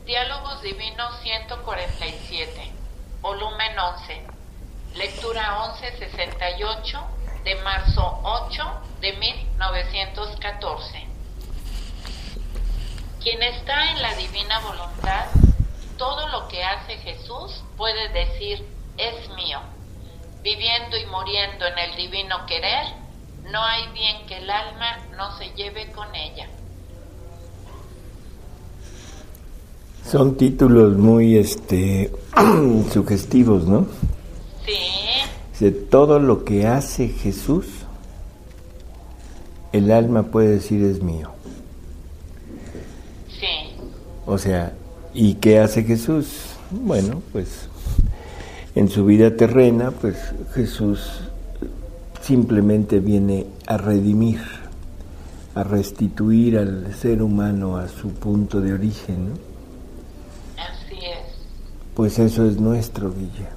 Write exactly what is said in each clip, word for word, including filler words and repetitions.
Diálogos Divinos ciento cuarenta y siete, volumen once, lectura once sesenta y ocho, de marzo ocho de mil novecientos catorce. Quien está en la divina voluntad, todo lo que hace Jesús puede decir es mío. Viviendo y muriendo en el divino querer, no hay bien que el alma no se lleve con ella. Son títulos muy este sugestivos, ¿no? Sí. De todo lo que hace Jesús, el alma puede decir es mío. Sí. O sea, ¿y qué hace Jesús? Bueno, pues en su vida terrena, pues Jesús simplemente viene a redimir, a restituir al ser humano a su punto de origen, ¿no? Así es. Pues eso es nuestro, Guille.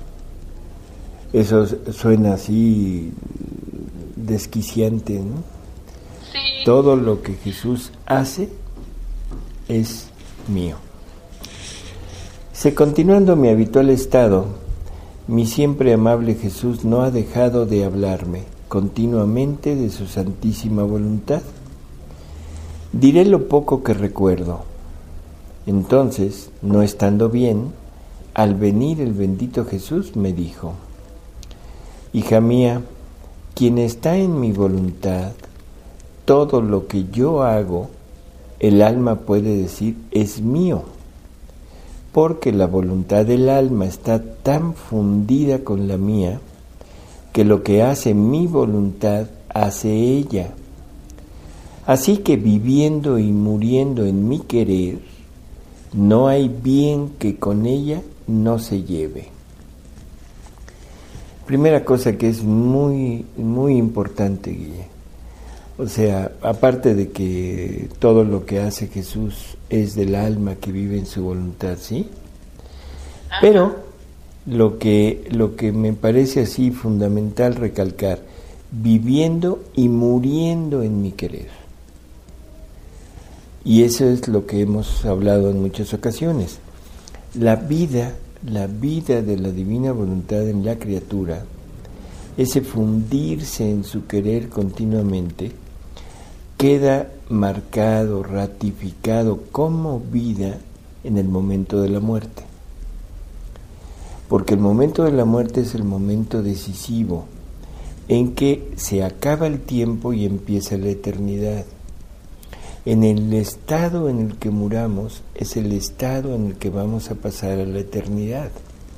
Eso suena así desquiciante, ¿no? Sí. Todo lo que Jesús hace es mío. Se continuando mi habitual estado, mi siempre amable Jesús no ha dejado de hablarme continuamente de su santísima voluntad. Diré lo poco que recuerdo. Entonces, no estando bien, al venir el bendito Jesús me dijo: hija mía, quien está en mi voluntad, todo lo que yo hago, el alma puede decir es mío, porque la voluntad del alma está tan fundida con la mía, que lo que hace mi voluntad, hace ella. Así que viviendo y muriendo en mi querer, no hay bien que con ella no se lleve. Primera cosa que es muy, muy importante, Guille. O sea, aparte de que todo lo que hace Jesús es del alma que vive en su voluntad, ¿sí? Ajá. Pero lo que, lo que me parece así fundamental recalcar, viviendo y muriendo en mi querer. Y eso es lo que hemos hablado en muchas ocasiones. La vida, la vida de la divina voluntad en la criatura, ese fundirse en su querer continuamente, queda marcado, ratificado como vida en el momento de la muerte. Porque el momento de la muerte es el momento decisivo en que se acaba el tiempo y empieza la eternidad. En el estado en el que muramos es el estado en el que vamos a pasar a la eternidad.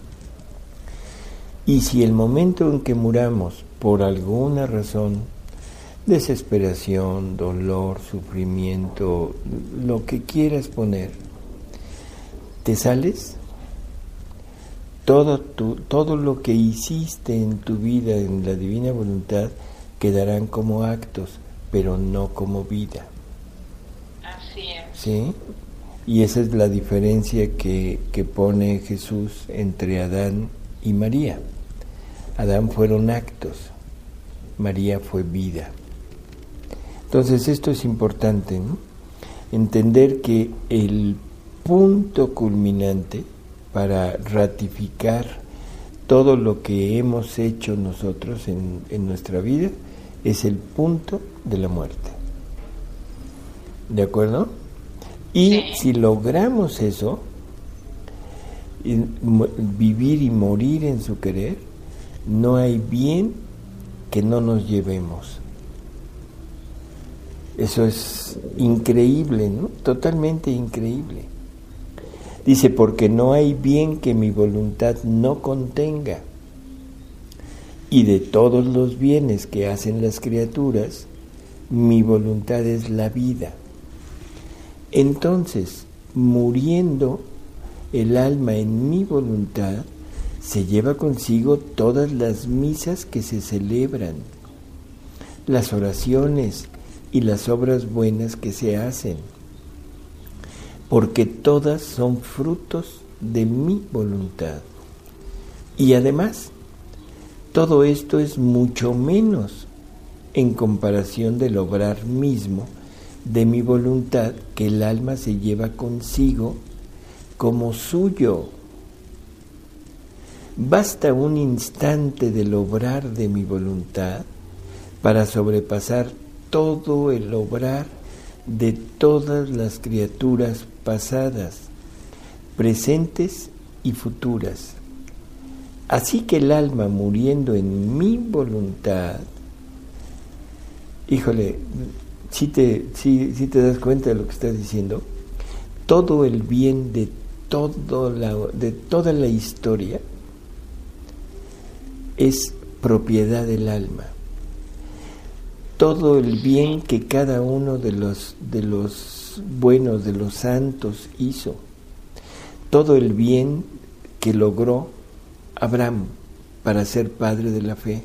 Y si el momento en que muramos, por alguna razón, desesperación, dolor, sufrimiento, lo que quieras poner, te sales, todo, tu, todo lo que hiciste en tu vida, en la divina voluntad, quedarán como actos, pero no como vida. Así es. ¿Sí? Y esa es la diferencia que, que pone Jesús entre Adán y María. Adán fueron actos, María fue vida. Entonces esto es importante, ¿no? Entender que el punto culminante para ratificar todo lo que hemos hecho nosotros en, en nuestra vida es el punto de la muerte. ¿De acuerdo? Y sí. Si logramos eso, y, vivir y morir en su querer, no hay bien que no nos llevemos. Eso es increíble, ¿no? Totalmente increíble. Dice, porque no hay bien que mi voluntad no contenga. Y de todos los bienes que hacen las criaturas, mi voluntad es la vida. Entonces, muriendo el alma en mi voluntad, se lleva consigo todas las misas que se celebran, las oraciones y las obras buenas que se hacen, porque todas son frutos de mi voluntad. Y además, todo esto es mucho menos en comparación del obrar mismo de mi voluntad que el alma se lleva consigo como suyo. Basta un instante del obrar de mi voluntad para sobrepasar todo el obrar de todas las criaturas pasadas, presentes y futuras. Así que el alma muriendo en mi voluntad, híjole, si te, si, si te das cuenta de lo que está diciendo, todo el bien de, todo la, de toda la historia es propiedad del alma. Todo el bien que cada uno de los, de los buenos, de los santos hizo, todo el bien que logró Abraham para ser padre de la fe,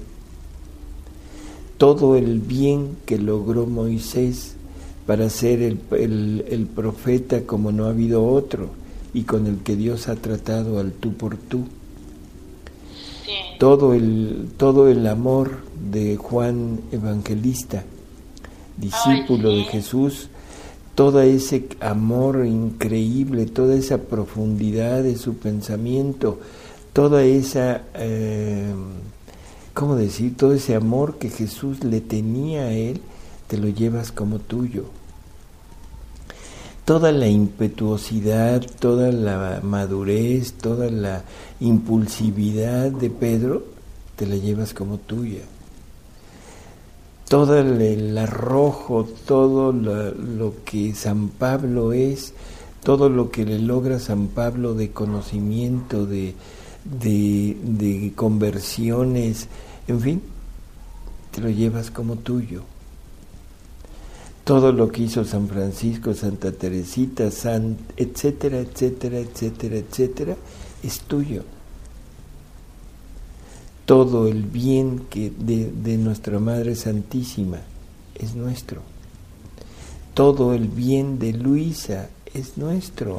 todo el bien que logró Moisés para ser el, el, el profeta como no ha habido otro y con el que Dios ha tratado al tú por tú, sí. todo el, todo el amor de Juan Evangelista, discípulo Ay, sí. de Jesús, todo ese amor increíble, toda esa profundidad de su pensamiento, toda esa, eh, ¿cómo decir? Todo ese amor que Jesús le tenía a él, te lo llevas como tuyo. Toda la impetuosidad, toda la madurez, toda la impulsividad de Pedro, te la llevas como tuya. Todo el, el arrojo, todo lo, lo que San Pablo es, todo lo que le logra San Pablo de conocimiento, de, de, de conversiones, en fin, te lo llevas como tuyo. Todo lo que hizo San Francisco, Santa Teresita, San, etcétera, etcétera, etcétera, etcétera, es tuyo. Todo el bien que de, de nuestra Madre Santísima es nuestro. Todo el bien de Luisa es nuestro.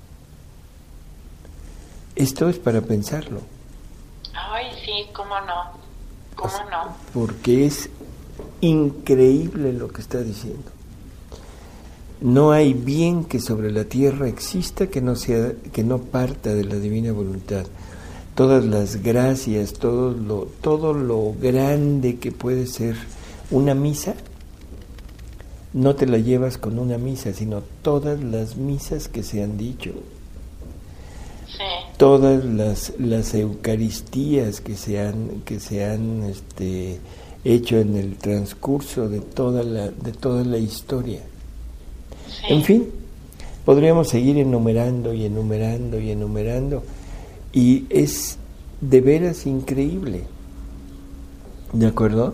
Esto es para pensarlo. Ay, sí, cómo no, cómo no. Porque es increíble lo que está diciendo. No hay bien que sobre la tierra exista que no sea, que no parta de la divina voluntad. Todas las gracias, todo lo, todo lo grande que puede ser una misa, no te la llevas con una misa, sino todas las misas que se han dicho. Sí. Todas las, las eucaristías que se han, que se han este, hecho en el transcurso de toda la, de toda la historia. Sí. En fin, podríamos seguir enumerando y enumerando y enumerando, y es de veras increíble. ¿De acuerdo?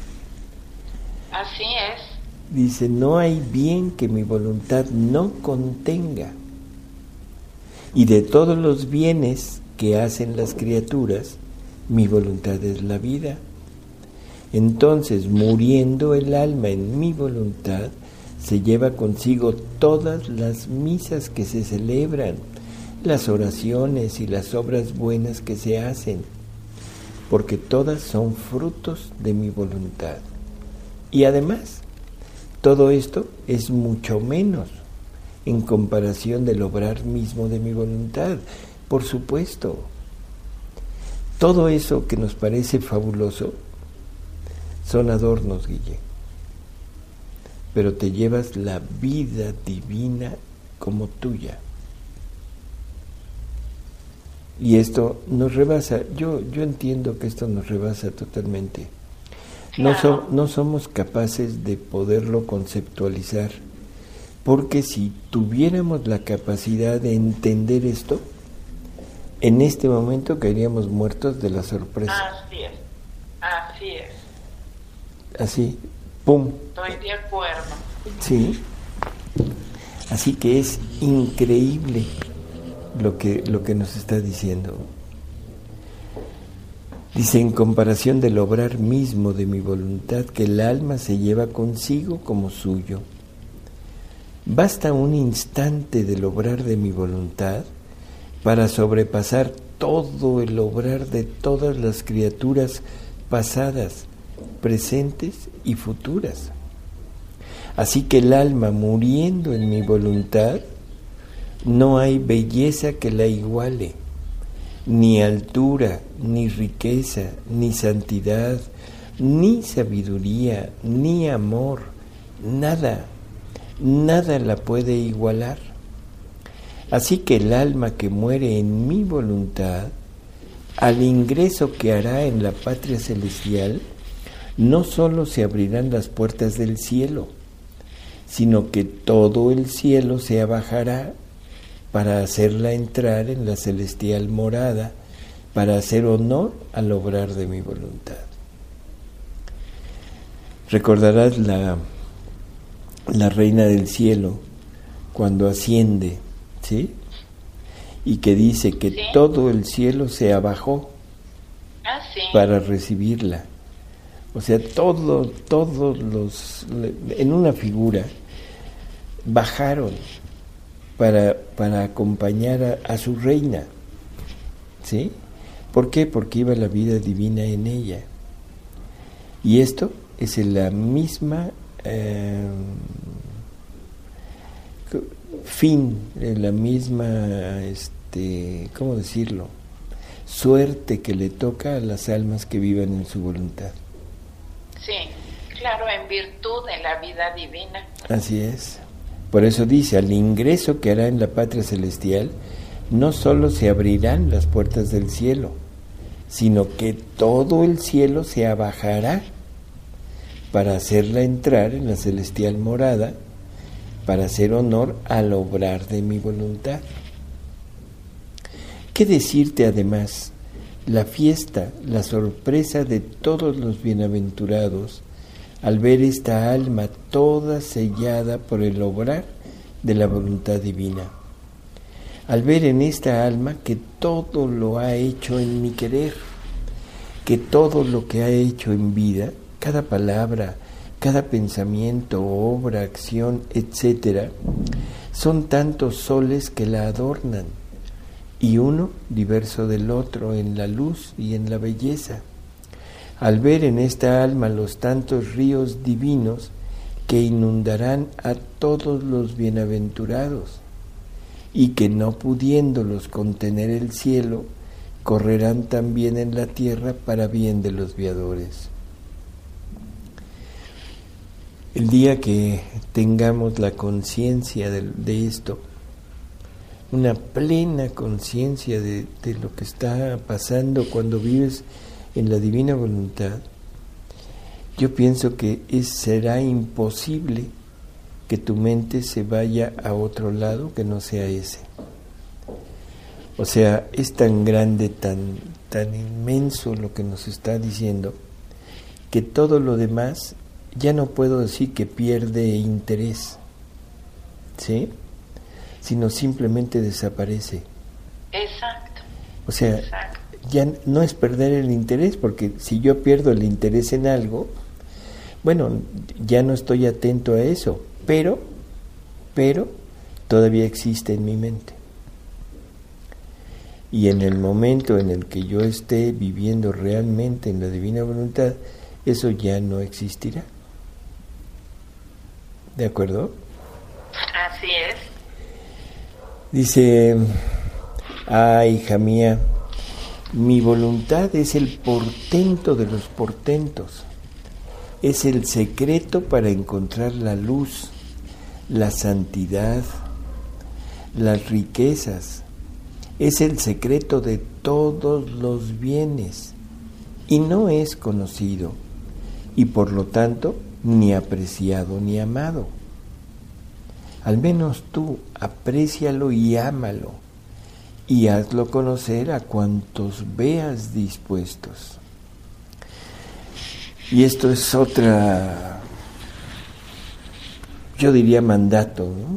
Así es. Dice, no hay bien que mi voluntad no contenga. Y de todos los bienes que hacen las criaturas, mi voluntad es la vida. Entonces, muriendo el alma en mi voluntad, se lleva consigo todas las misas que se celebran, las oraciones y las obras buenas que se hacen, porque todas son frutos de mi voluntad. Y además, todo esto es mucho menos en comparación del obrar mismo de mi voluntad. Por supuesto, todo eso que nos parece fabuloso son adornos, Guille, pero te llevas la vida divina como tuya. Y esto nos rebasa. Yo, yo entiendo que esto nos rebasa totalmente. No, so, no somos capaces de poderlo conceptualizar, porque si tuviéramos la capacidad de entender esto, en este momento caeríamos muertos de la sorpresa. Así es, así es. Así, pum. Estoy de acuerdo. Sí. Así que es increíble lo que, lo que nos está diciendo. Dice, en comparación del obrar mismo de mi voluntad, que el alma se lleva consigo como suyo. Basta un instante del obrar de mi voluntad para sobrepasar todo el obrar de todas las criaturas pasadas, presentes y futuras. Así que el alma, muriendo en mi voluntad, no hay belleza que la iguale, ni altura, ni riqueza, ni santidad, ni sabiduría, ni amor, nada, nada la puede igualar. Así que el alma que muere en mi voluntad, al ingreso que hará en la patria celestial, no solo se abrirán las puertas del cielo, sino que todo el cielo se abajará para hacerla entrar en la celestial morada, para hacer honor al obrar de mi voluntad. Recordarás la, la reina del cielo cuando asciende, ¿sí? Y que dice que ¿sí? todo el cielo se abajó ah, sí. para recibirla. O sea, todo, todos los, en una figura, bajaron para, para acompañar a, a su reina, ¿sí? ¿Por qué? Porque iba la vida divina en ella. Y esto es la misma eh, fin, la misma, este, ¿cómo decirlo? Suerte que le toca a las almas que vivan en su voluntad. Sí, claro, en virtud de la vida divina. Así es. Por eso dice, al ingreso que hará en la patria celestial, no solo se abrirán las puertas del cielo, sino que todo el cielo se abajará para hacerla entrar en la celestial morada, para hacer honor al obrar de mi voluntad. ¿Qué decirte además? La fiesta, la sorpresa de todos los bienaventurados, al ver esta alma toda sellada por el obrar de la voluntad divina, al ver en esta alma que todo lo ha hecho en mi querer, que todo lo que ha hecho en vida, cada palabra, cada pensamiento, obra, acción, etcétera, son tantos soles que la adornan, y uno diverso del otro en la luz y en la belleza. Al ver en esta alma los tantos ríos divinos que inundarán a todos los bienaventurados, y que no pudiéndolos contener el cielo, correrán también en la tierra para bien de los viadores. El día que tengamos la conciencia de, de esto, una plena conciencia de, de lo que está pasando cuando vives en la divina voluntad, yo pienso que es, será imposible que tu mente se vaya a otro lado que no sea ese. O sea, es tan grande, tan, tan inmenso lo que nos está diciendo, que todo lo demás ya no puedo decir que pierde interés, ¿sí? Sino simplemente desaparece. Exacto. O sea, Exacto. ya no es perder el interés, porque si yo pierdo el interés en algo, bueno, ya no estoy atento a eso, pero, pero todavía existe en mi mente. Y en el momento en el que yo esté viviendo realmente en la divina voluntad, eso ya no existirá. ¿De acuerdo? Así es. Dice, ah, hija mía, mi voluntad es el portento de los portentos, es el secreto para encontrar la luz, la santidad, las riquezas, es el secreto de todos los bienes, y no es conocido, y por lo tanto ni apreciado ni amado. Al menos tú aprécialo y ámalo, y hazlo conocer a cuantos veas dispuestos. Y esto es otra, yo diría mandato, ¿no?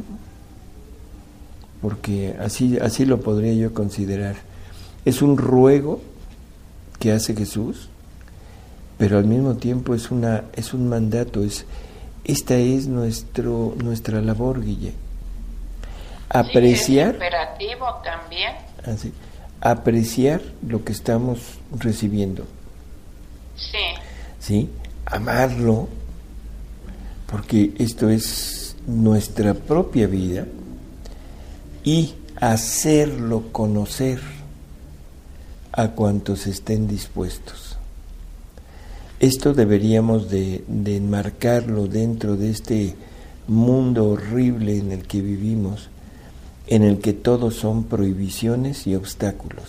Porque así, así lo podría yo considerar. Es un ruego que hace Jesús, pero al mismo tiempo es una, es un mandato, es esta es nuestro, nuestra labor, Guille. Apreciar. Sí, es imperativo también. Así, apreciar lo que estamos recibiendo. Sí. ¿Sí? Amarlo, porque esto es nuestra propia vida. y hacerlo conocer a cuantos estén dispuestos. Esto deberíamos de, de enmarcarlo dentro de este mundo horrible en el que vivimos, en el que todo son prohibiciones y obstáculos.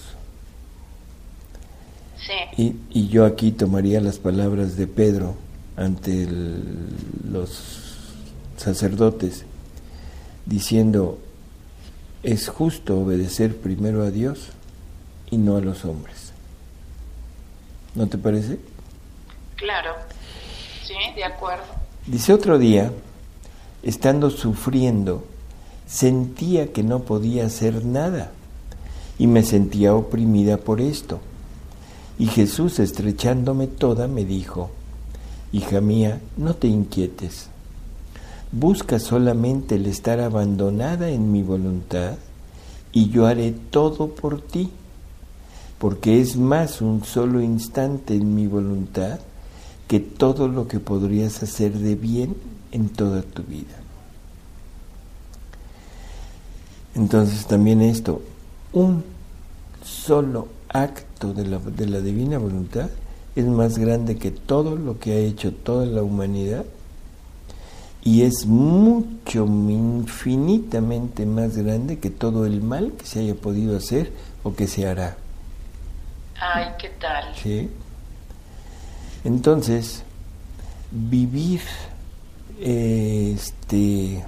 Sí. Y, y yo aquí tomaría las palabras de Pedro ante el, los sacerdotes, diciendo: es justo obedecer primero a Dios y no a los hombres. ¿No te parece? Claro, sí, de acuerdo. Dice: otro día, estando sufriendo, sentía que no podía hacer nada y me sentía oprimida por esto. Y Jesús, estrechándome toda, me dijo: hija mía, no te inquietes. Busca solamente el estar abandonada en mi voluntad y yo haré todo por ti, porque es más un solo instante en mi voluntad que todo lo que podrías hacer de bien en toda tu vida. Entonces también esto, un solo acto de la, de la divina voluntad es más grande que todo lo que ha hecho toda la humanidad y es mucho, infinitamente más grande que todo el mal que se haya podido hacer o que se hará. Ay, ¿qué tal? ¿Sí? Entonces, vivir eh, este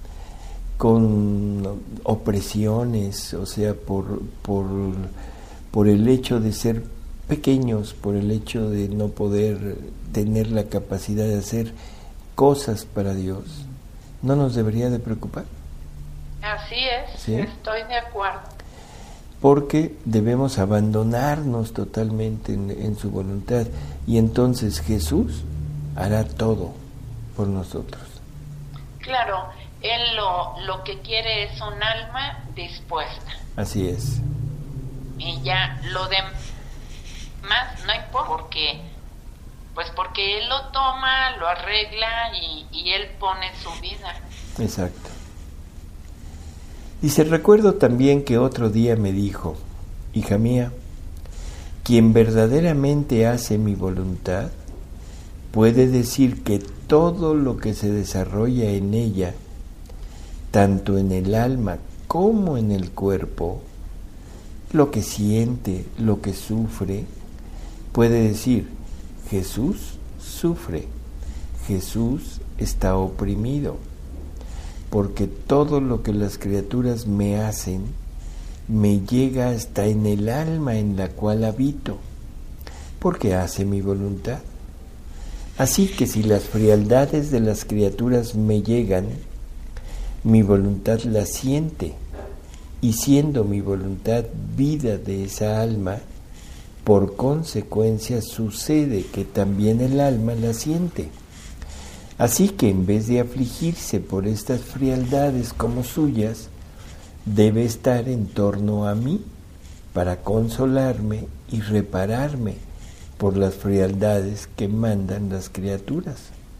con opresiones, o sea, por, por, por el hecho de ser pequeños, por el hecho de no poder tener la capacidad de hacer cosas para Dios, ¿no nos debería de preocupar? Así es, ¿sí? Estoy de acuerdo. Porque debemos abandonarnos totalmente en, en su voluntad y entonces Jesús hará todo por nosotros. Claro, Él lo, lo que quiere es un alma dispuesta. Así es. Y ya lo demás no importa, porque pues porque Él lo toma, lo arregla y, y Él pone su vida. Exacto. Dice: recuerdo también que otro día me dijo: hija mía, quien verdaderamente hace mi voluntad puede decir que todo lo que se desarrolla en ella, tanto en el alma como en el cuerpo, lo que siente, lo que sufre, puede decir: Jesús sufre, Jesús está oprimido, porque todo lo que las criaturas me hacen me llega hasta en el alma en la cual habito, porque hace mi voluntad. Así que si las frialdades de las criaturas me llegan, mi voluntad las siente, y siendo mi voluntad vida de esa alma, por consecuencia sucede que también el alma la siente. Así que en vez de afligirse por estas frialdades como suyas, debe estar en torno a mí para consolarme y repararme por las frialdades que mandan las criaturas.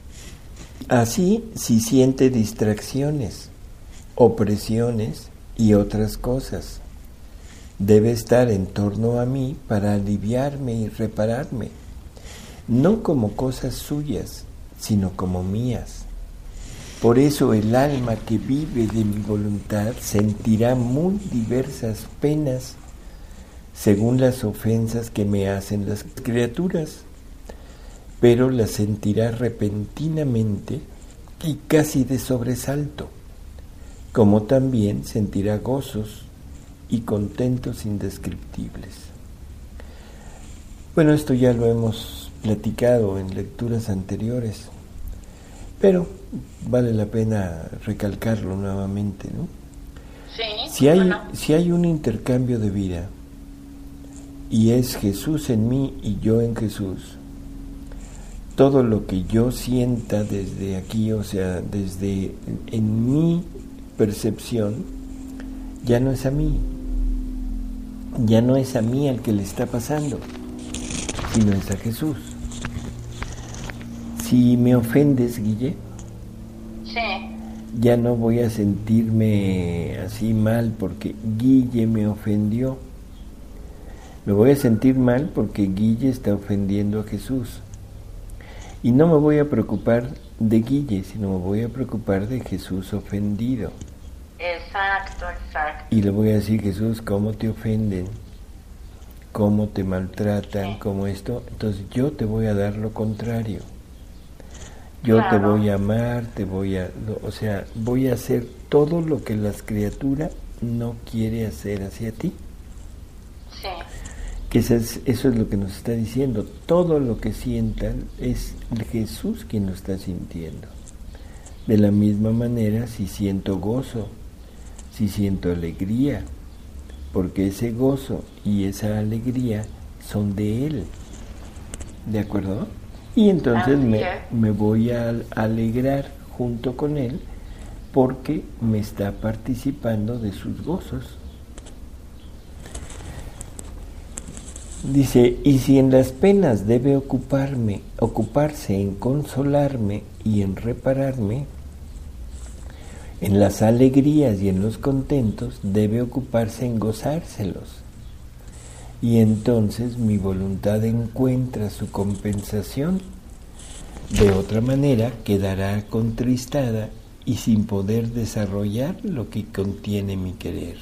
Así, si siente distracciones, opresiones y otras cosas, debe estar en torno a mí para aliviarme y repararme, no como cosas suyas, sino como mías. Por eso el alma que vive de mi voluntad sentirá muy diversas penas según las ofensas que me hacen las criaturas, pero las sentirá repentinamente y casi de sobresalto, como también sentirá gozos y contentos indescriptibles. Bueno, esto ya lo hemos platicado en lecturas anteriores, pero vale la pena recalcarlo nuevamente, ¿no? Sí, si hay, bueno. si hay un intercambio de vida y es Jesús en mí y yo en Jesús, todo lo que yo sienta desde aquí, o sea, desde en mi percepción, ya no es a mí, ya no es a mí al que le está pasando, sino es a Jesús. Si me ofendes, Guille, sí. ya no voy a sentirme así mal porque Guille me ofendió. Me voy a sentir mal porque Guille está ofendiendo a Jesús. Y no me voy a preocupar de Guille, sino me voy a preocupar de Jesús ofendido. Exacto, exacto. Y le voy a decir, Jesús, ¿cómo te ofenden? ¿Cómo te maltratan? Sí. ¿Cómo esto? Entonces yo te voy a dar lo contrario. Yo claro. te voy a amar, te voy a... O sea, voy a hacer todo lo que la criatura no quiere hacer hacia ti. Sí. Que eso es, eso es lo que nos está diciendo. Todo lo que sientan es Jesús quien lo está sintiendo. De la misma manera, si siento gozo, si siento alegría, porque ese gozo y esa alegría son de Él. ¿De acuerdo? Y entonces me, me voy a alegrar junto con Él porque me está participando de sus gozos. Dice, y si en las penas debe ocuparme, ocuparse en consolarme y en repararme, en las alegrías y en los contentos debe ocuparse en gozárselos. Y entonces mi voluntad encuentra su compensación. De otra manera quedará contristada y sin poder desarrollar lo que contiene mi querer.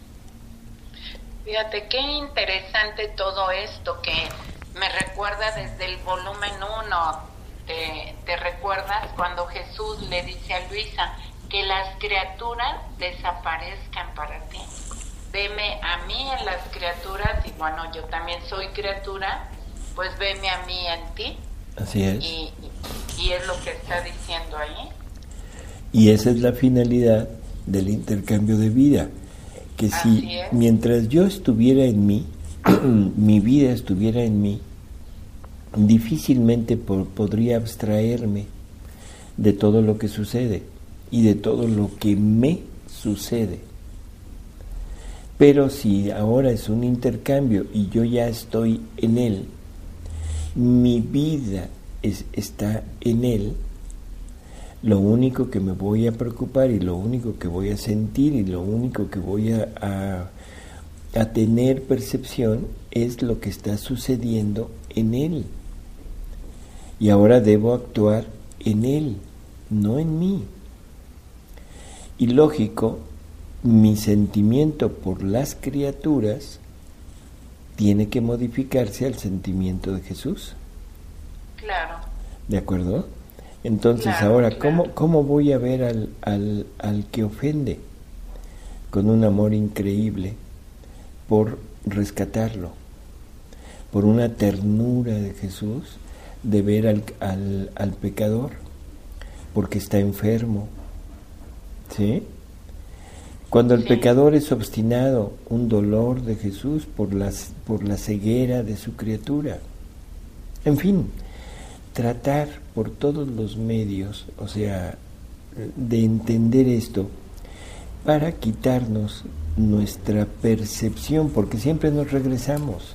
Fíjate qué interesante todo esto que me recuerda desde el volumen uno. ¿Te, te recuerdas cuando Jesús le dice a Luisa que las criaturas desaparezcan para ti? Veme a mí en las criaturas y bueno, yo también soy criatura, pues veme a mí en ti. Así es. Y, y es lo que está diciendo ahí. Y esa es la finalidad del intercambio de vida. Que si mientras yo estuviera en mí, mi vida estuviera en mí, difícilmente por, podría abstraerme de todo lo que sucede y de todo lo que me sucede. Pero si ahora es un intercambio y yo ya estoy en Él, mi vida es, está en Él, lo único que me voy a preocupar y lo único que voy a sentir y lo único que voy a, a, a tener percepción es lo que está sucediendo en Él. Y ahora debo actuar en Él, no en mí. Y lógico, mi sentimiento por las criaturas tiene que modificarse al sentimiento de Jesús. Claro. ¿De acuerdo? Entonces claro, ahora, claro. ¿cómo, ¿cómo voy a ver al, al, al que ofende? Con un amor increíble por rescatarlo, por una ternura de Jesús de ver al, al, al pecador, porque está enfermo, ¿sí? Cuando el sí. pecador es obstinado, un dolor de Jesús por, las, por la ceguera de su criatura. En fin, tratar por todos los medios, o sea, de entender esto, para quitarnos nuestra percepción, porque siempre nos regresamos.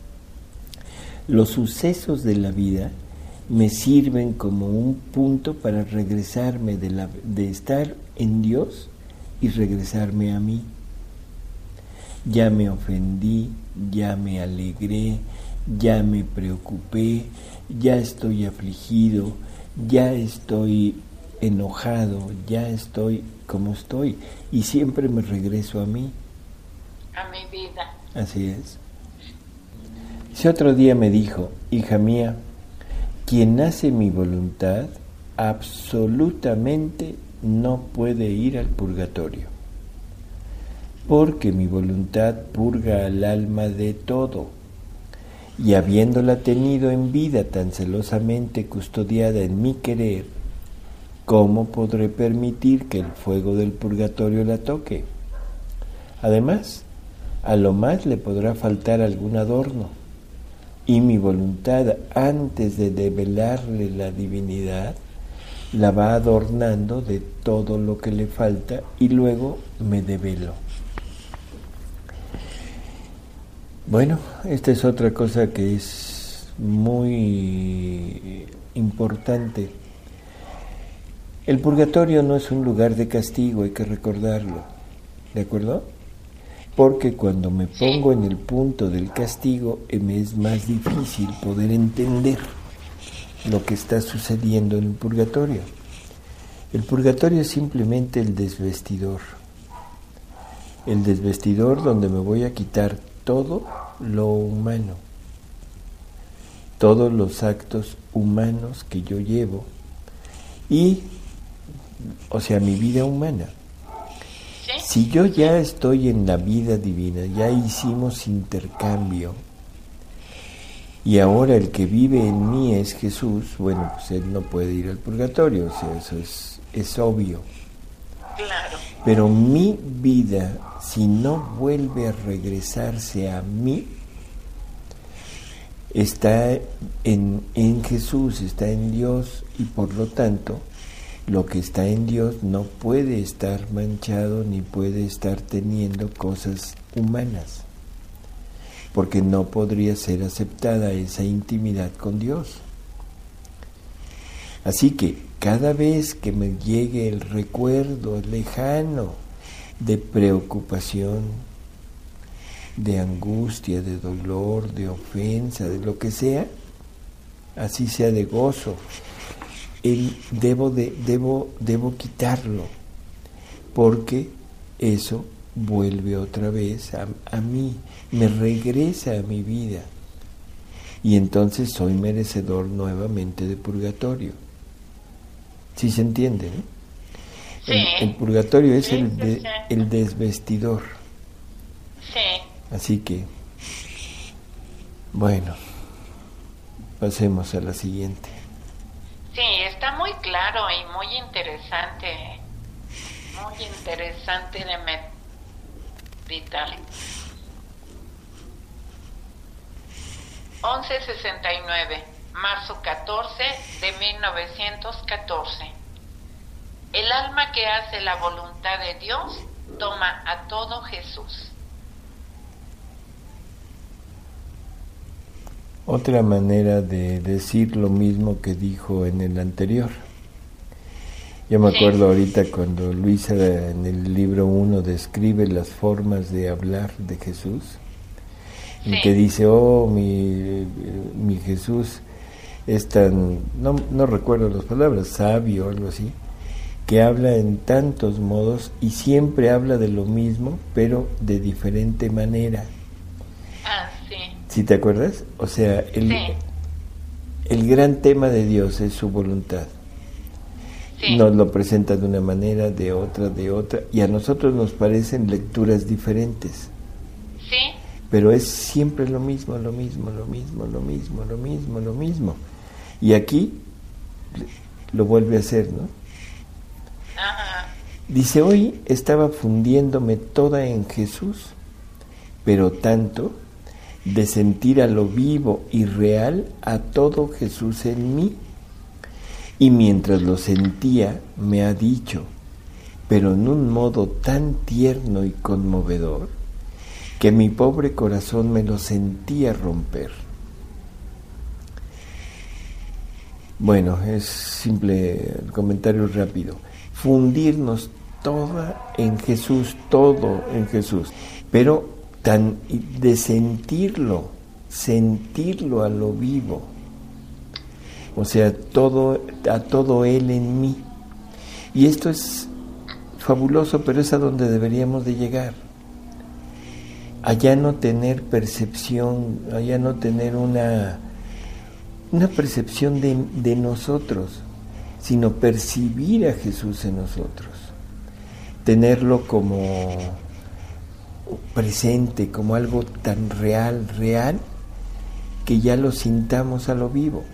Los sucesos de la vida me sirven como un punto para regresarme de, la, de estar en Dios y regresarme a mí. Ya me ofendí, ya me alegré, ya me preocupé, ya estoy afligido, ya estoy enojado, ya estoy como estoy, y siempre me regreso a mí. A mi vida. Así es. Ese otro día me dijo, hija mía, quien hace mi voluntad absolutamente no puede ir al purgatorio, porque mi voluntad purga al alma de todo, y habiéndola tenido en vida tan celosamente custodiada en mi querer, ¿cómo podré permitir que el fuego del purgatorio la toque? Además, a lo más le podrá faltar algún adorno, y mi voluntad, antes de develarle la divinidad, la va adornando de todo lo que le falta y luego me develo. Bueno, esta es otra cosa que es muy importante. El purgatorio no es un lugar de castigo, hay que recordarlo, ¿de acuerdo? Porque cuando me pongo en el punto del castigo, me es más difícil poder entender lo que está sucediendo en el purgatorio. El purgatorio es simplemente el desvestidor. El desvestidor donde me voy a quitar todo lo humano, todos los actos humanos que yo llevo y, o sea, mi vida humana. Si yo ya estoy en la vida divina, ya hicimos intercambio y ahora el que vive en mí es Jesús, bueno, pues él no puede ir al purgatorio, o sea, eso es, es obvio. Claro. Pero mi vida, si no vuelve a regresarse a mí, está en, en Jesús, está en Dios, y por lo tanto, lo que está en Dios no puede estar manchado ni puede estar teniendo cosas humanas, porque no podría ser aceptada esa intimidad con Dios. Así que cada vez que me llegue el recuerdo lejano de preocupación, de angustia, de dolor, de ofensa, de lo que sea, así sea de gozo, el, debo, de, debo, debo quitarlo, porque eso vuelve otra vez a, a mí, me regresa a mi vida, y entonces soy merecedor nuevamente de purgatorio. ¿Sí se entiende? ¿No? Sí. El, el purgatorio es Sí, el, sí, de, sí. el desvestidor. Sí. Así que, bueno, pasemos a la siguiente. Sí, está muy claro y muy interesante, muy interesante de meditar. once sesenta y nueve, marzo catorce de mil novecientos catorce. El alma que hace la voluntad de Dios toma a todo Jesús. Otra manera de decir lo mismo que dijo en el anterior. Yo me acuerdo ahorita cuando Luisa en el libro uno describe las formas de hablar de Jesús, sí. En que dice, oh, mi, mi Jesús es tan, no, no recuerdo las palabras, sabio o algo así, que habla en tantos modos y siempre habla de lo mismo, pero de diferente manera. Ah, sí. ¿Sí te acuerdas? O sea, el, sí. el gran tema de Dios es su voluntad. Sí. Nos lo presenta de una manera, de otra, de otra, y a nosotros nos parecen lecturas diferentes. Sí. Pero es siempre lo mismo, lo mismo, lo mismo, lo mismo, lo mismo, lo mismo. Y aquí lo vuelve a hacer, ¿no? Ajá. Dice, hoy estaba fundiéndome toda en Jesús, pero tanto de sentir a lo vivo y real a todo Jesús en mí. Y mientras lo sentía, me ha dicho, pero en un modo tan tierno y conmovedor, que mi pobre corazón me lo sentía romper. Bueno, es simple comentario rápido. Fundirnos toda en Jesús, todo en Jesús, pero tan de sentirlo, sentirlo a lo vivo. O sea, todo, a todo Él en mí. Y esto es fabuloso, pero es a donde deberíamos de llegar. Allá no tener percepción, allá no tener una, una percepción de, de nosotros, sino percibir a Jesús en nosotros. Tenerlo como presente, como algo tan real, real, que ya lo sintamos a lo vivo.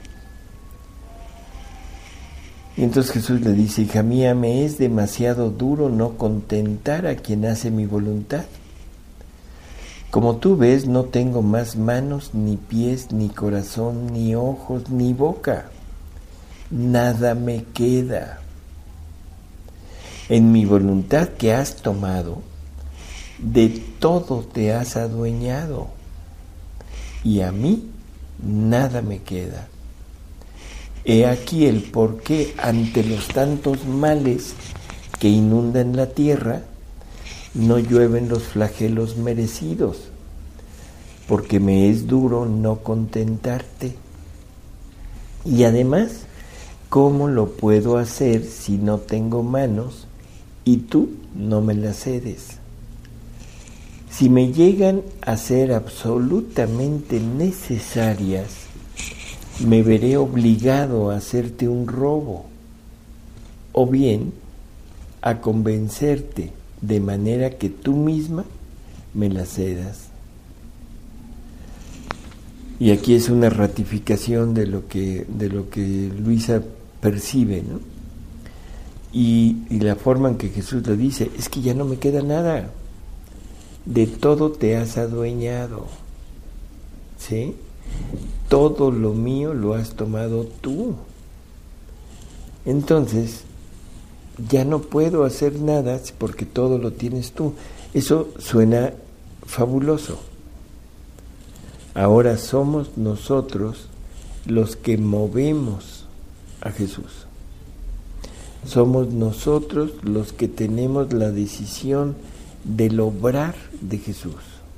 Y entonces Jesús le dice, hija mía, me es demasiado duro no contentar a quien hace mi voluntad. Como tú ves, no tengo más manos, ni pies, ni corazón, ni ojos, ni boca. Nada me queda. En mi voluntad que has tomado, de todo te has adueñado, y a mí nada me queda. He aquí el por qué ante los tantos males que inundan la tierra, no llueven los flagelos merecidos, porque me es duro no contentarte. Y además, ¿cómo lo puedo hacer si no tengo manos y tú no me las cedes? Si me llegan a ser absolutamente necesarias, me veré obligado a hacerte un robo, o bien a convencerte de manera que tú misma me las cedas. Y aquí es una ratificación de lo que, de lo que Luisa percibe, ¿no? Y, y la forma en que Jesús le dice, es que ya no me queda nada, de todo te has adueñado, ¿sí? Todo lo mío lo has tomado tú. Entonces, ya no puedo hacer nada porque todo lo tienes tú. Eso suena fabuloso. Ahora somos nosotros los que movemos a Jesús. Somos nosotros los que tenemos la decisión del obrar de Jesús.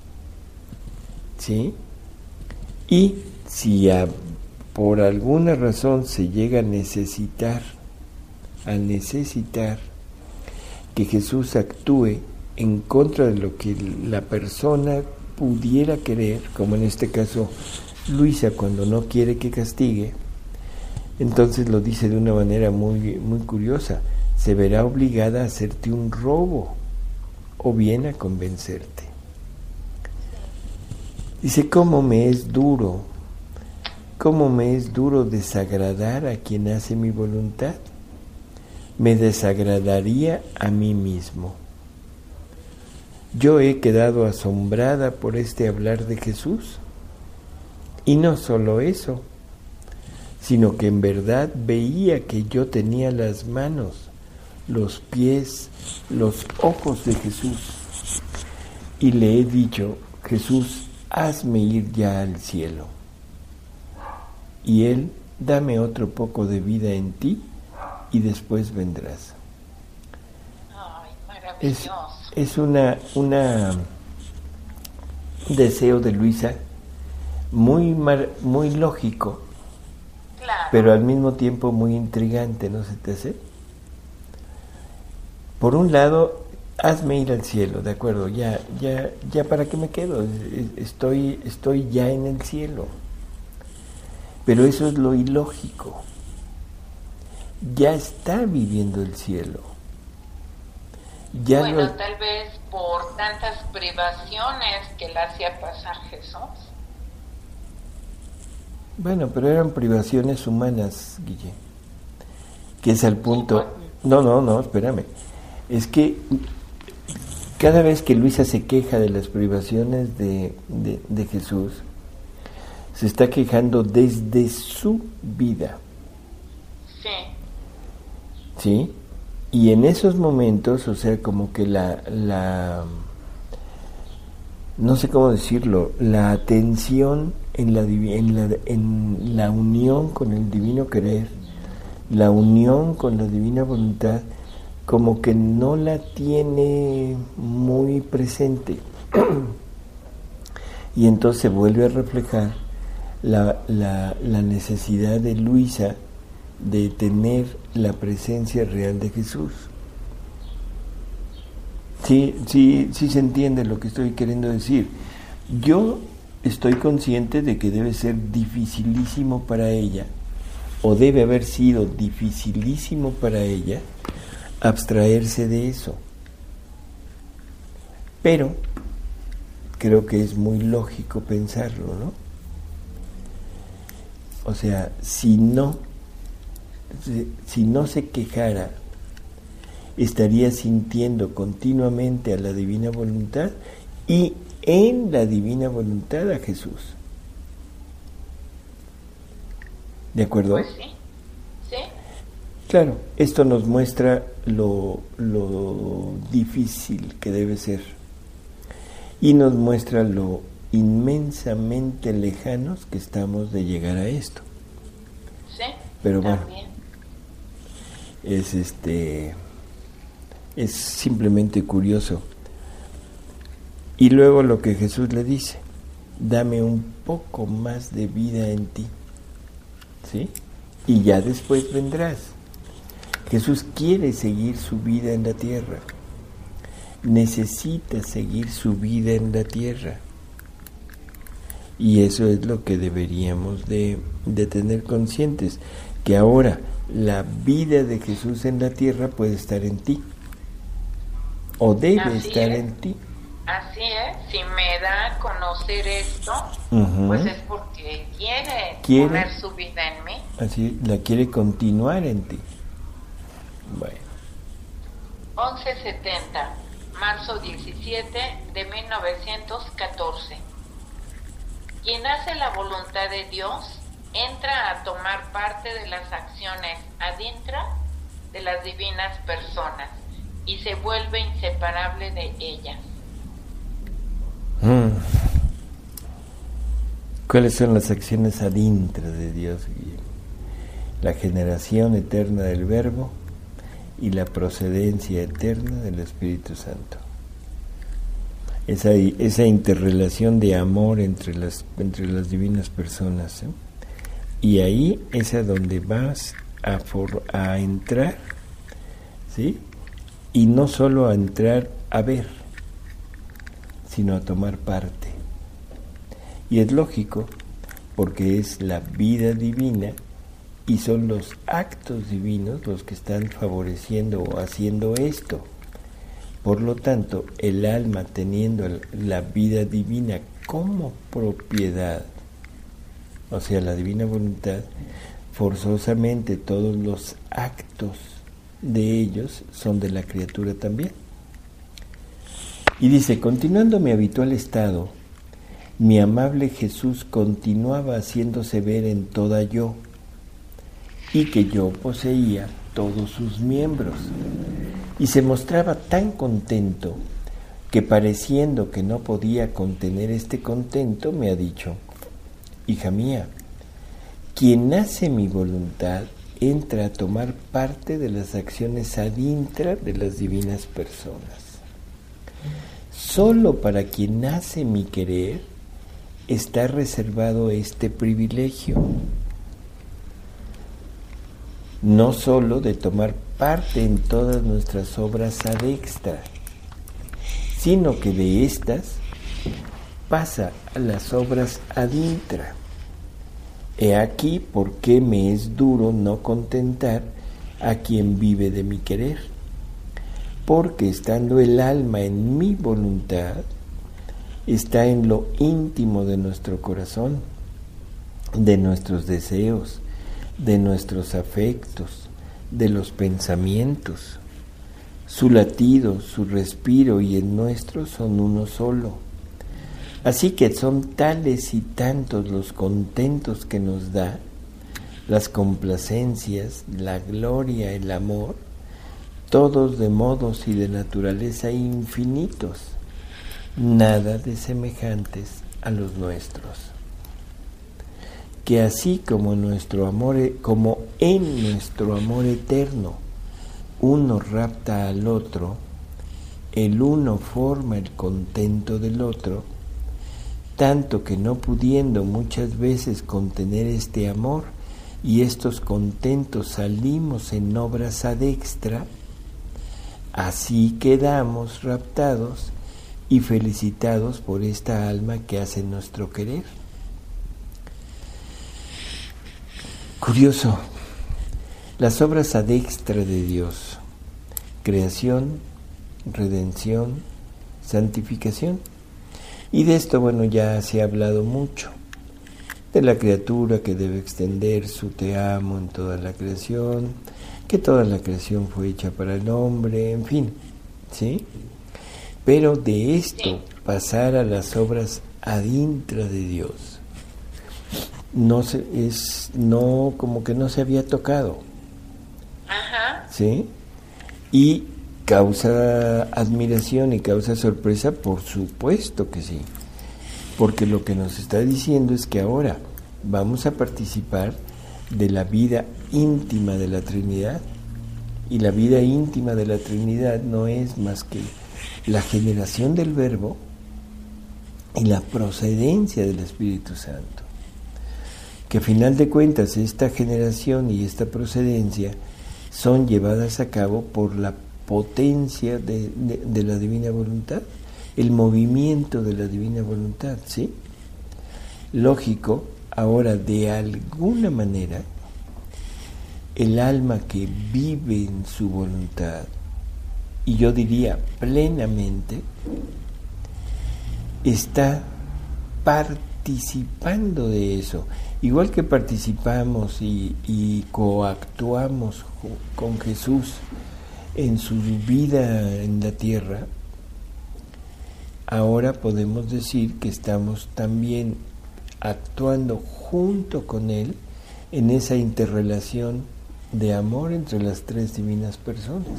¿Sí? Y si a, por alguna razón se llega a necesitar, a necesitar que Jesús actúe en contra de lo que la persona pudiera querer, como en este caso Luisa cuando no quiere que castigue, entonces lo dice de una manera muy, muy curiosa, se verá obligada a hacerte un robo o bien a convencerte. Dice, ¿cómo me es duro? ¿Cómo me es duro desagradar a quien hace mi voluntad? Me desagradaría a mí mismo. Yo he quedado asombrada por este hablar de Jesús. Y no solo eso, sino que en verdad veía que yo tenía las manos, los pies, los ojos de Jesús. Y le he dicho, Jesús, hazme ir ya al cielo. Y Él, dame otro poco de vida en ti y después vendrás. Ay, maravilloso. Es, es una, una un deseo de Luisa muy, mar, muy lógico, claro, pero al mismo tiempo muy intrigante, ¿no se te hace? Por un lado, hazme ir al cielo, de acuerdo, ya, ya, ya para qué me quedo, estoy, estoy ya en el cielo. Pero eso es lo ilógico. Ya está viviendo el cielo. Ya bueno, lo... tal vez por tantas privaciones que le hacía pasar Jesús. Bueno, pero eran privaciones humanas, Guille. Que es al punto... No, no, no, espérame. Es que cada vez que Luisa se queja de las privaciones de, de, de Jesús, se está quejando desde su vida. Sí. ¿Sí? Y en esos momentos, o sea, como que la, la, no sé cómo decirlo, la atención en la, en la, en la unión con el divino querer, la unión con la divina voluntad, como que no la tiene muy presente. Y entonces se vuelve a reflejar La, la, la necesidad de Luisa de tener la presencia real de Jesús. Sí, sí, sí se entiende lo que estoy queriendo decir. Yo estoy consciente de que debe ser dificilísimo para ella, o debe haber sido dificilísimo para ella, abstraerse de eso. Pero creo que es muy lógico pensarlo, ¿no? O sea, si no, si no se quejara, estaría sintiendo continuamente a la divina voluntad y en la divina voluntad a Jesús. ¿De acuerdo? Pues sí, sí. Claro, esto nos muestra lo, lo difícil que debe ser y nos muestra lo inmensamente lejanos que estamos de llegar a esto. Sí. Pero bueno, También. es este es simplemente curioso. Y luego lo que Jesús le dice, dame un poco más de vida en ti, ¿sí? Y ya después vendrás. Jesús quiere seguir su vida en la tierra, necesita seguir su vida en la tierra. Y eso es lo que deberíamos de, de tener conscientes, que ahora la vida de Jesús en la tierra puede estar en ti, o debe Así estar es. en ti. Así es, si me da a conocer esto, Uh-huh. pues es porque quiere, Quiere. poner su vida en mí. Así, la quiere continuar en ti. Bueno. once setenta, marzo diecisiete de mil novecientos catorce. Quien hace la voluntad de Dios entra a tomar parte de las acciones adintra de las divinas personas y se vuelve inseparable de ellas. Mm. ¿Cuáles son las acciones adintra de Dios? La generación eterna del Verbo y la procedencia eterna del Espíritu Santo. Esa, esa interrelación de amor entre las, entre las divinas personas, ¿eh? Y ahí es a donde vas a, for, a entrar, ¿sí? Y no solo a entrar a ver, sino a tomar parte. Y es lógico, porque es la vida divina y son los actos divinos los que están favoreciendo o haciendo esto. Por lo tanto, el alma teniendo la vida divina como propiedad, o sea, la divina voluntad, forzosamente todos los actos de ellos son de la criatura también. Y dice, continuando mi habitual estado, mi amable Jesús continuaba haciéndose ver en toda yo, y que yo poseía todos sus miembros, y se mostraba tan contento que, pareciendo que no podía contener este contento, me ha dicho, hija mía, quien hace mi voluntad entra a tomar parte de las acciones adintra de las divinas personas. Solo para quien hace mi querer está reservado este privilegio, no solo de tomar parte en todas nuestras obras ad extra, sino que de estas pasa a las obras ad intra. He aquí por qué me es duro no contentar a quien vive de mi querer, porque estando el alma en mi voluntad, está en lo íntimo de nuestro corazón, de nuestros deseos, de nuestros afectos, de los pensamientos. Su latido, su respiro y el nuestro son uno solo. Así que son tales y tantos los contentos que nos da, las complacencias, la gloria, el amor, todos de modos y de naturaleza infinitos, nada de semejantes a los nuestros. Que así como nuestro amor, como en nuestro amor eterno, uno rapta al otro, el uno forma el contento del otro, tanto que no pudiendo muchas veces contener este amor y estos contentos salimos en obras ad extra, así quedamos raptados y felicitados por esta alma que hace nuestro querer. Curioso, las obras ad extra de Dios, creación, redención, santificación. Y de esto, bueno, ya se ha hablado mucho, de la criatura que debe extender su te amo en toda la creación, que toda la creación fue hecha para el hombre, en fin, ¿sí? Pero de esto, pasar a las obras ad intra de Dios, no se, es, no, como que no se había tocado. Ajá. ¿Sí? Y causa admiración y causa sorpresa, por supuesto que sí, porque lo que nos está diciendo es que ahora vamos a participar de la vida íntima de la Trinidad, y la vida íntima de la Trinidad no es más que la generación del Verbo y la procedencia del Espíritu Santo, que a final de cuentas esta generación y esta procedencia son llevadas a cabo por la potencia de, de, de la divina voluntad, el movimiento de la divina voluntad, ¿sí? Lógico, ahora de alguna manera el alma que vive en su voluntad, y yo diría plenamente, está participando de eso, igual que participamos y, y coactuamos con Jesús en su vida en la tierra. Ahora podemos decir que estamos también actuando junto con Él en esa interrelación de amor entre las tres divinas personas.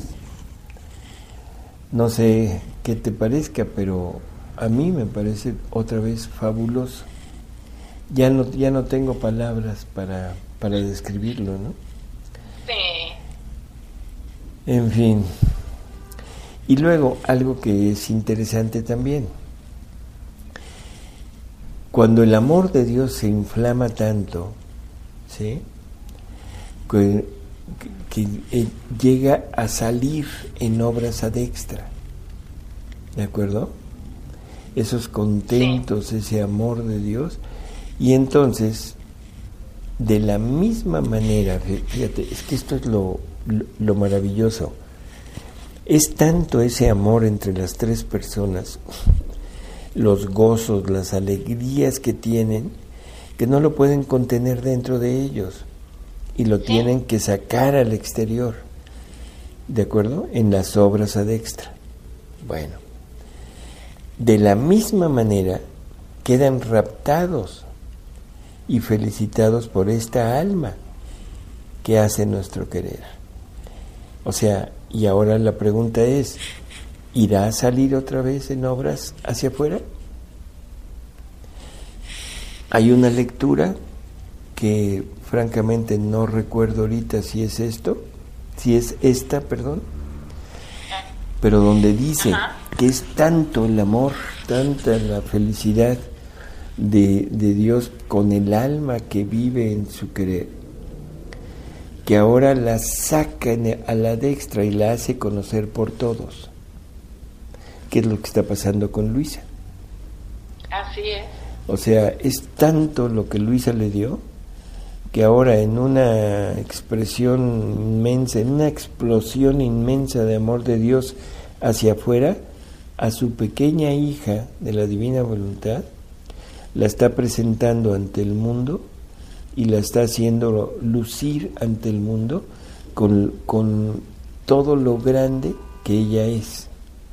No sé qué te parezca, pero a mí me parece otra vez fabuloso. Ya no, ya no tengo palabras para, para describirlo, ¿no? Sí. En fin. Y luego, algo que es interesante también. Cuando el amor de Dios se inflama tanto, ¿sí?, que, que, que llega a salir en obras ad extra, ¿de acuerdo? Esos contentos, sí, ese amor de Dios, y entonces, de la misma manera, fíjate, es que esto es lo, lo, lo maravilloso, es tanto ese amor entre las tres personas, los gozos, las alegrías que tienen, que no lo pueden contener dentro de ellos y lo tienen que sacar al exterior, ¿de acuerdo? En las obras ad extra. Bueno, de la misma manera quedan raptados y felicitados por esta alma que hace nuestro querer. O sea, y ahora la pregunta es, ¿irá a salir otra vez en obras hacia afuera? Hay una lectura que francamente no recuerdo ahorita si es esto, si es esta, perdón, pero donde dice que es tanto el amor, tanta la felicidad de, de Dios con el alma que vive en su querer, que ahora la saca a la dextra y la hace conocer por todos. ¿Qué es lo que está pasando con Luisa? Así es. O sea, es tanto lo que Luisa le dio, que ahora en una expresión inmensa, en una explosión inmensa de amor de Dios hacia afuera, a su pequeña hija de la divina voluntad, la está presentando ante el mundo y la está haciendo lucir ante el mundo con, con todo lo grande que ella es.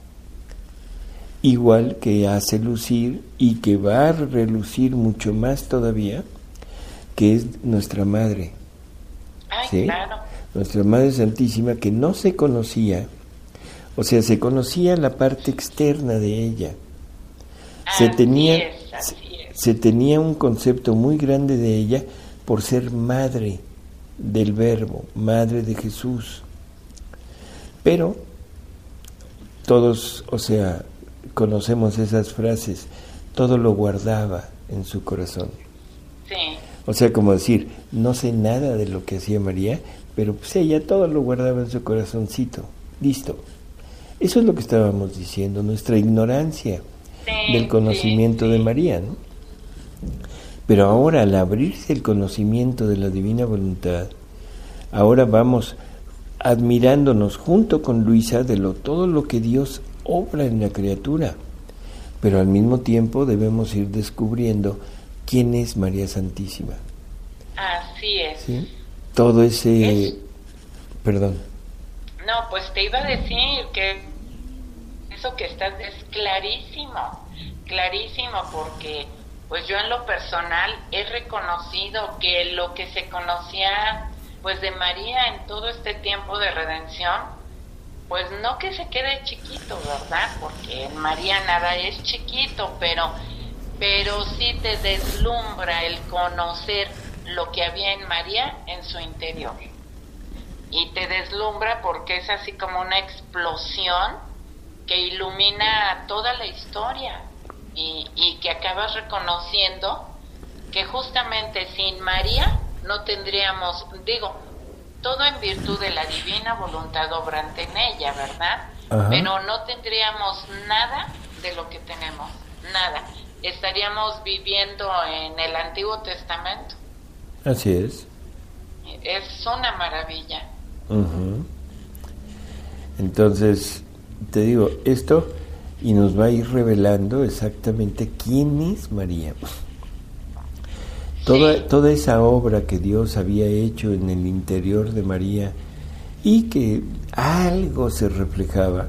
Igual que hace lucir y que va a relucir mucho más todavía, que es nuestra Madre. Ay, ¿sí? Claro. Nuestra Madre Santísima, que no se conocía, o sea, se conocía la parte externa de ella. Se Así tenía, es, así es. se tenía un concepto muy grande de ella por ser madre del Verbo, madre de Jesús. Pero todos, o sea, conocemos esas frases, todo lo guardaba en su corazón. Sí. O sea, como decir, no sé nada de lo que hacía María, pero pues ella todo lo guardaba en su corazoncito. Listo. Eso es lo que estábamos diciendo, nuestra ignorancia Sí, del conocimiento sí, sí. de María, ¿no? Pero ahora, al abrirse el conocimiento de la divina voluntad, ahora vamos admirándonos junto con Luisa de lo, todo lo que Dios obra en la criatura, pero al mismo tiempo debemos ir descubriendo quién es María Santísima. Así es. ¿Sí? Todo ese... Es- Perdón. No, pues te iba a decir que eso que estás es clarísimo, clarísimo, porque pues yo en lo personal he reconocido que lo que se conocía pues de María en todo este tiempo de redención, pues no que se quede chiquito, ¿verdad? Porque en María nada es chiquito, pero, pero sí te deslumbra el conocer lo que había en María en su interior. Y te deslumbra porque es así como una explosión que ilumina toda la historia y, y que acabas reconociendo que justamente sin María no tendríamos, digo, todo en virtud de la divina voluntad obrante en ella, ¿verdad? Ajá. Pero no tendríamos nada de lo que tenemos, nada. Estaríamos viviendo en el Antiguo Testamento. Así es. Es una maravilla. Uh-huh. Entonces, te digo, esto y nos va a ir revelando exactamente quién es María. Toda, sí. toda esa obra que Dios había hecho en el interior de María y que algo se reflejaba,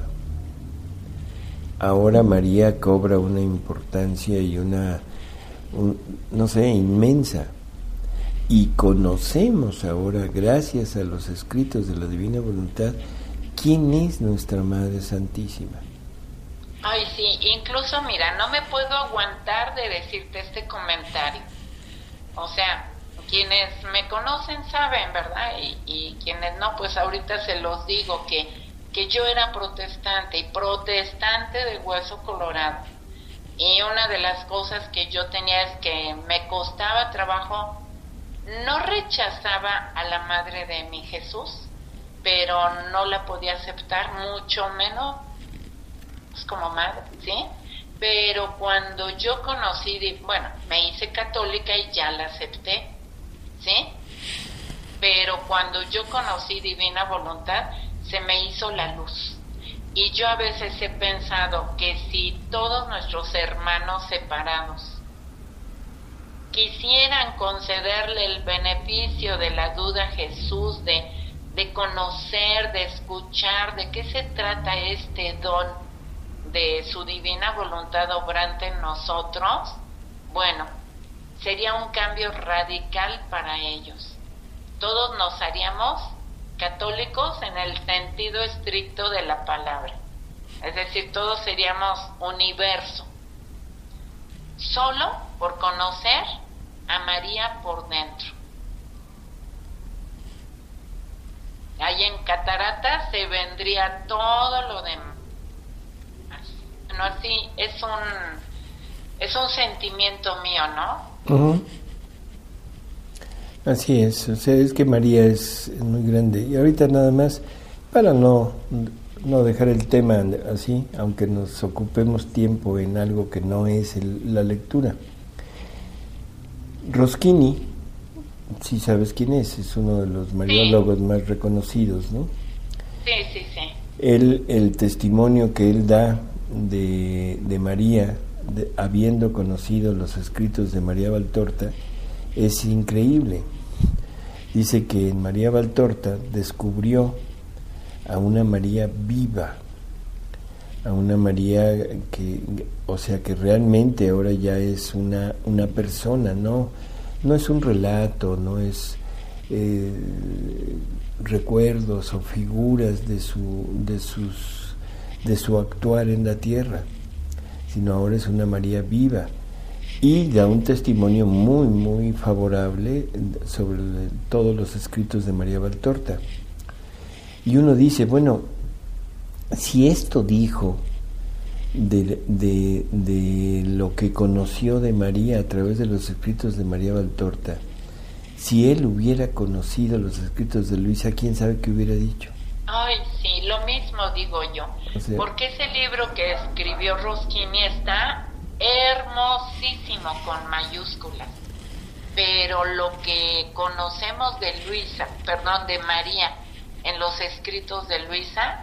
ahora María cobra una importancia y una, un, no sé, inmensa. Y conocemos ahora, gracias a los escritos de la Divina Voluntad, quién es nuestra Madre Santísima. Ay, sí, incluso, mira, no me puedo aguantar de decirte este comentario. O sea, quienes me conocen saben, ¿verdad? Y, y quienes no, pues ahorita se los digo que, que yo era protestante y protestante de hueso colorado. Y una de las cosas que yo tenía es que me costaba trabajo. No rechazaba a la madre de mi Jesús, pero no la podía aceptar, mucho menos pues, como madre, ¿sí? Pero cuando yo conocí, bueno, me hice católica y ya la acepté, ¿sí? Pero cuando yo conocí Divina Voluntad, se me hizo la luz. Y yo a veces he pensado que si todos nuestros hermanos separados quisieran concederle el beneficio de la duda a Jesús, de, de conocer, de escuchar, de qué se trata este don de su divina voluntad obrante en nosotros, bueno, sería un cambio radical para ellos. Todos nos haríamos católicos en el sentido estricto de la palabra, es decir, todos seríamos universo, solo por conocer a María por dentro. Ahí en Cataratas se vendría todo lo demás. Bueno, así es un es un sentimiento mío, ¿no? Uh-huh. Así es, o sea, es que María es muy grande. Y ahorita nada más, para no, no dejar el tema así, aunque nos ocupemos tiempo en algo que no es el, la lectura. Roschini, si sabes quién es, es uno de los mariólogos sí. más reconocidos, ¿no? Sí, sí, sí. Él, el testimonio que él da de, de María, de, habiendo conocido los escritos de María Valtorta, es increíble. Dice que en María Valtorta descubrió a una María viva, a una María que, o sea, que realmente ahora ya es una, una persona, no, no es un relato, no es eh, recuerdos o figuras de su, de sus, de su actuar en la tierra, sino ahora es una María viva. Y da un testimonio muy, muy favorable sobre todos los escritos de María Valtorta. Y uno dice, bueno, si esto dijo de, de, de lo que conoció de María a través de los escritos de María Valtorta, si él hubiera conocido los escritos de Luisa, ¿quién sabe qué hubiera dicho? Ay, sí, lo mismo digo yo. O sea, porque ese libro que escribió Roschini está hermosísimo con mayúsculas, pero lo que conocemos de Luisa, perdón, de María en los escritos de Luisa,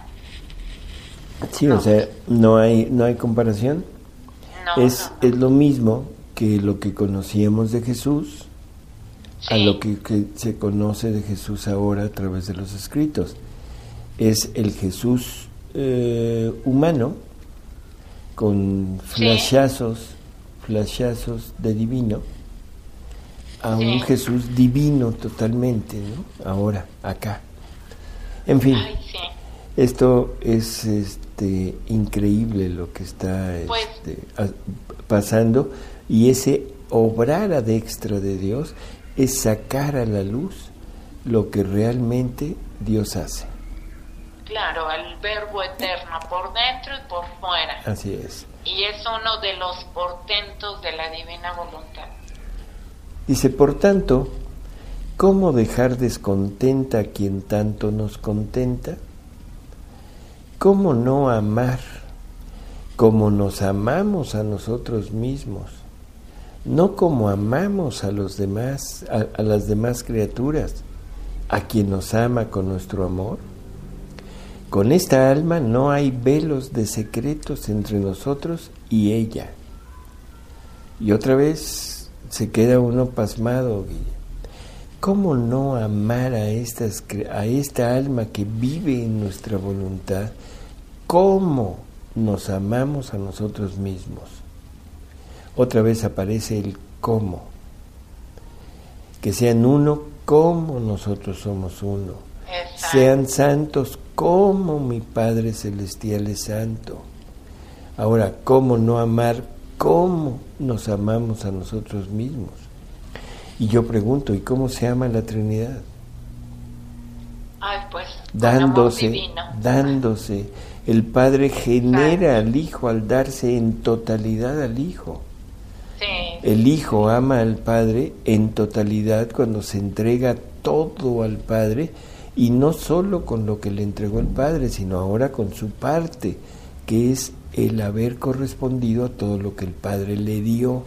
sí, no. O sea, no hay no hay comparación. No, es no. es lo mismo que lo que conocíamos de Jesús, sí. a lo que, que se conoce de Jesús ahora a través de los escritos. Es el Jesús eh, humano, con flashazos, sí. flashazos de divino, a sí. un Jesús divino totalmente, ¿no? Ahora, acá. En fin, Ay, sí. esto es este increíble lo que está pues, este, a, pasando, y ese obrar ad extra de Dios es sacar a la luz lo que realmente Dios hace. Claro, el verbo eterno por dentro y por fuera. Así es. Y es uno de los portentos de la divina voluntad. Dice, por tanto, ¿cómo dejar descontenta a quien tanto nos contenta? ¿Cómo no amar como nos amamos a nosotros mismos? No como amamos a los demás, a, a las demás criaturas, a quien nos ama con nuestro amor. Con esta alma no hay velos de secretos entre nosotros y ella. Y otra vez se queda uno pasmado, Guille. ¿Cómo no amar a, estas, a esta alma que vive en nuestra voluntad? ¿Cómo nos amamos a nosotros mismos? Otra vez aparece el cómo. Que sean uno como nosotros somos uno. Exacto. Sean santos como mi Padre Celestial es santo. Ahora, ¿cómo no amar? ¿Cómo nos amamos a nosotros mismos? Y yo pregunto, ¿y cómo se ama la Trinidad? Ay, pues, dándose, dándose. El Padre genera al Hijo al darse en totalidad al Hijo. Sí. El Hijo ama al Padre en totalidad cuando se entrega todo al Padre, y no solo con lo que le entregó el Padre, sino ahora con su parte, que es el haber correspondido a todo lo que el Padre le dio.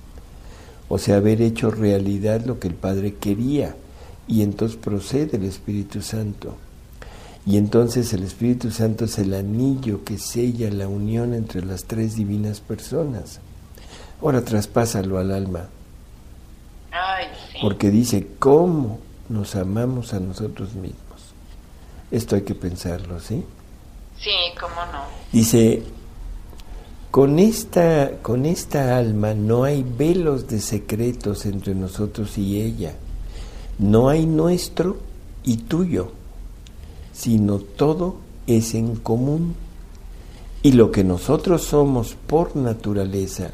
O sea, haber hecho realidad lo que el Padre quería. Y entonces procede el Espíritu Santo. Y entonces el Espíritu Santo es el anillo que sella la unión entre las tres divinas personas. Ahora traspásalo al alma. Ay, sí. Porque dice, ¿cómo nos amamos a nosotros mismos? Esto hay que pensarlo, ¿sí? Sí, cómo no. Dice, con esta, con esta alma no hay velos de secretos entre nosotros y ella. No hay nuestro y tuyo, sino todo es en común. Y lo que nosotros somos por naturaleza,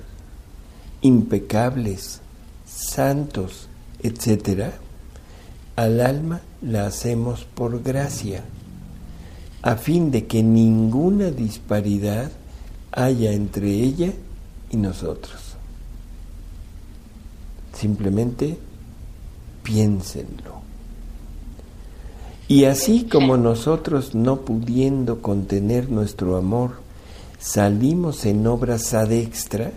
impecables, santos, etcétera, al alma la hacemos por gracia, a fin de que ninguna disparidad haya entre ella y nosotros. Simplemente piénsenlo. Y así como nosotros, no pudiendo contener nuestro amor, salimos en obras ad extra,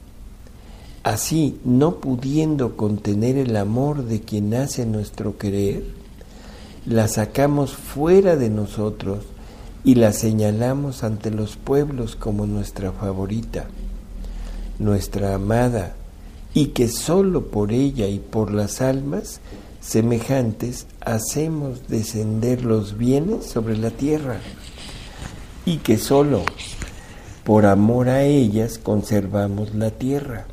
así, no pudiendo contener el amor de quien hace nuestro querer, la sacamos fuera de nosotros y la señalamos ante los pueblos como nuestra favorita, nuestra amada, y que sólo por ella y por las almas semejantes hacemos descender los bienes sobre la tierra, y que sólo por amor a ellas conservamos la tierra.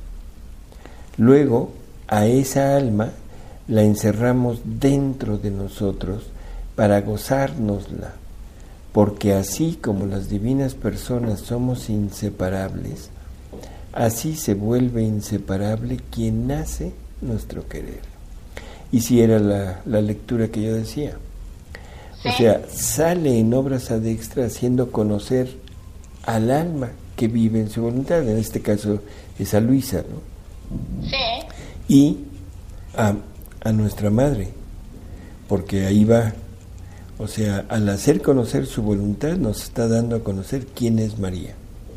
Luego, a esa alma la encerramos dentro de nosotros para gozárnosla, porque así como las divinas personas somos inseparables, así se vuelve inseparable quien hace nuestro querer. Y si era la, la lectura que yo decía. Sí. O sea, sale en obras ad extra haciendo conocer al alma que vive en su voluntad, en este caso es a Luisa, ¿no? Sí. Y a, a nuestra madre, porque ahí va, o sea, al hacer conocer su voluntad nos está dando a conocer quién es María.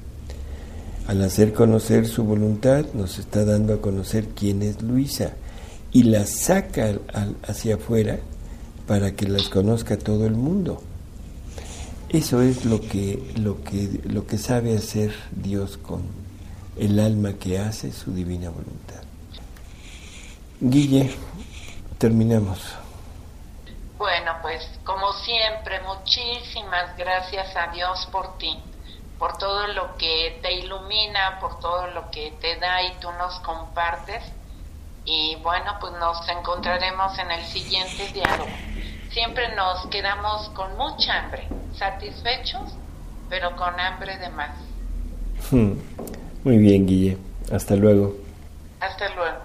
Al hacer conocer su voluntad nos está dando a conocer quién es Luisa, y la saca al, al, hacia afuera para que las conozca todo el mundo. Eso es lo que, lo que, lo que sabe hacer Dios con el alma que hace su divina voluntad. Guille, terminamos. Bueno, pues como siempre, muchísimas gracias a Dios por ti, por todo lo que te ilumina, por todo lo que te da y tú nos compartes. Y bueno, pues nos encontraremos en el siguiente diálogo. Siempre nos quedamos con mucha hambre, satisfechos, pero con hambre de más. Muy bien, Guille. Hasta luego. Hasta luego.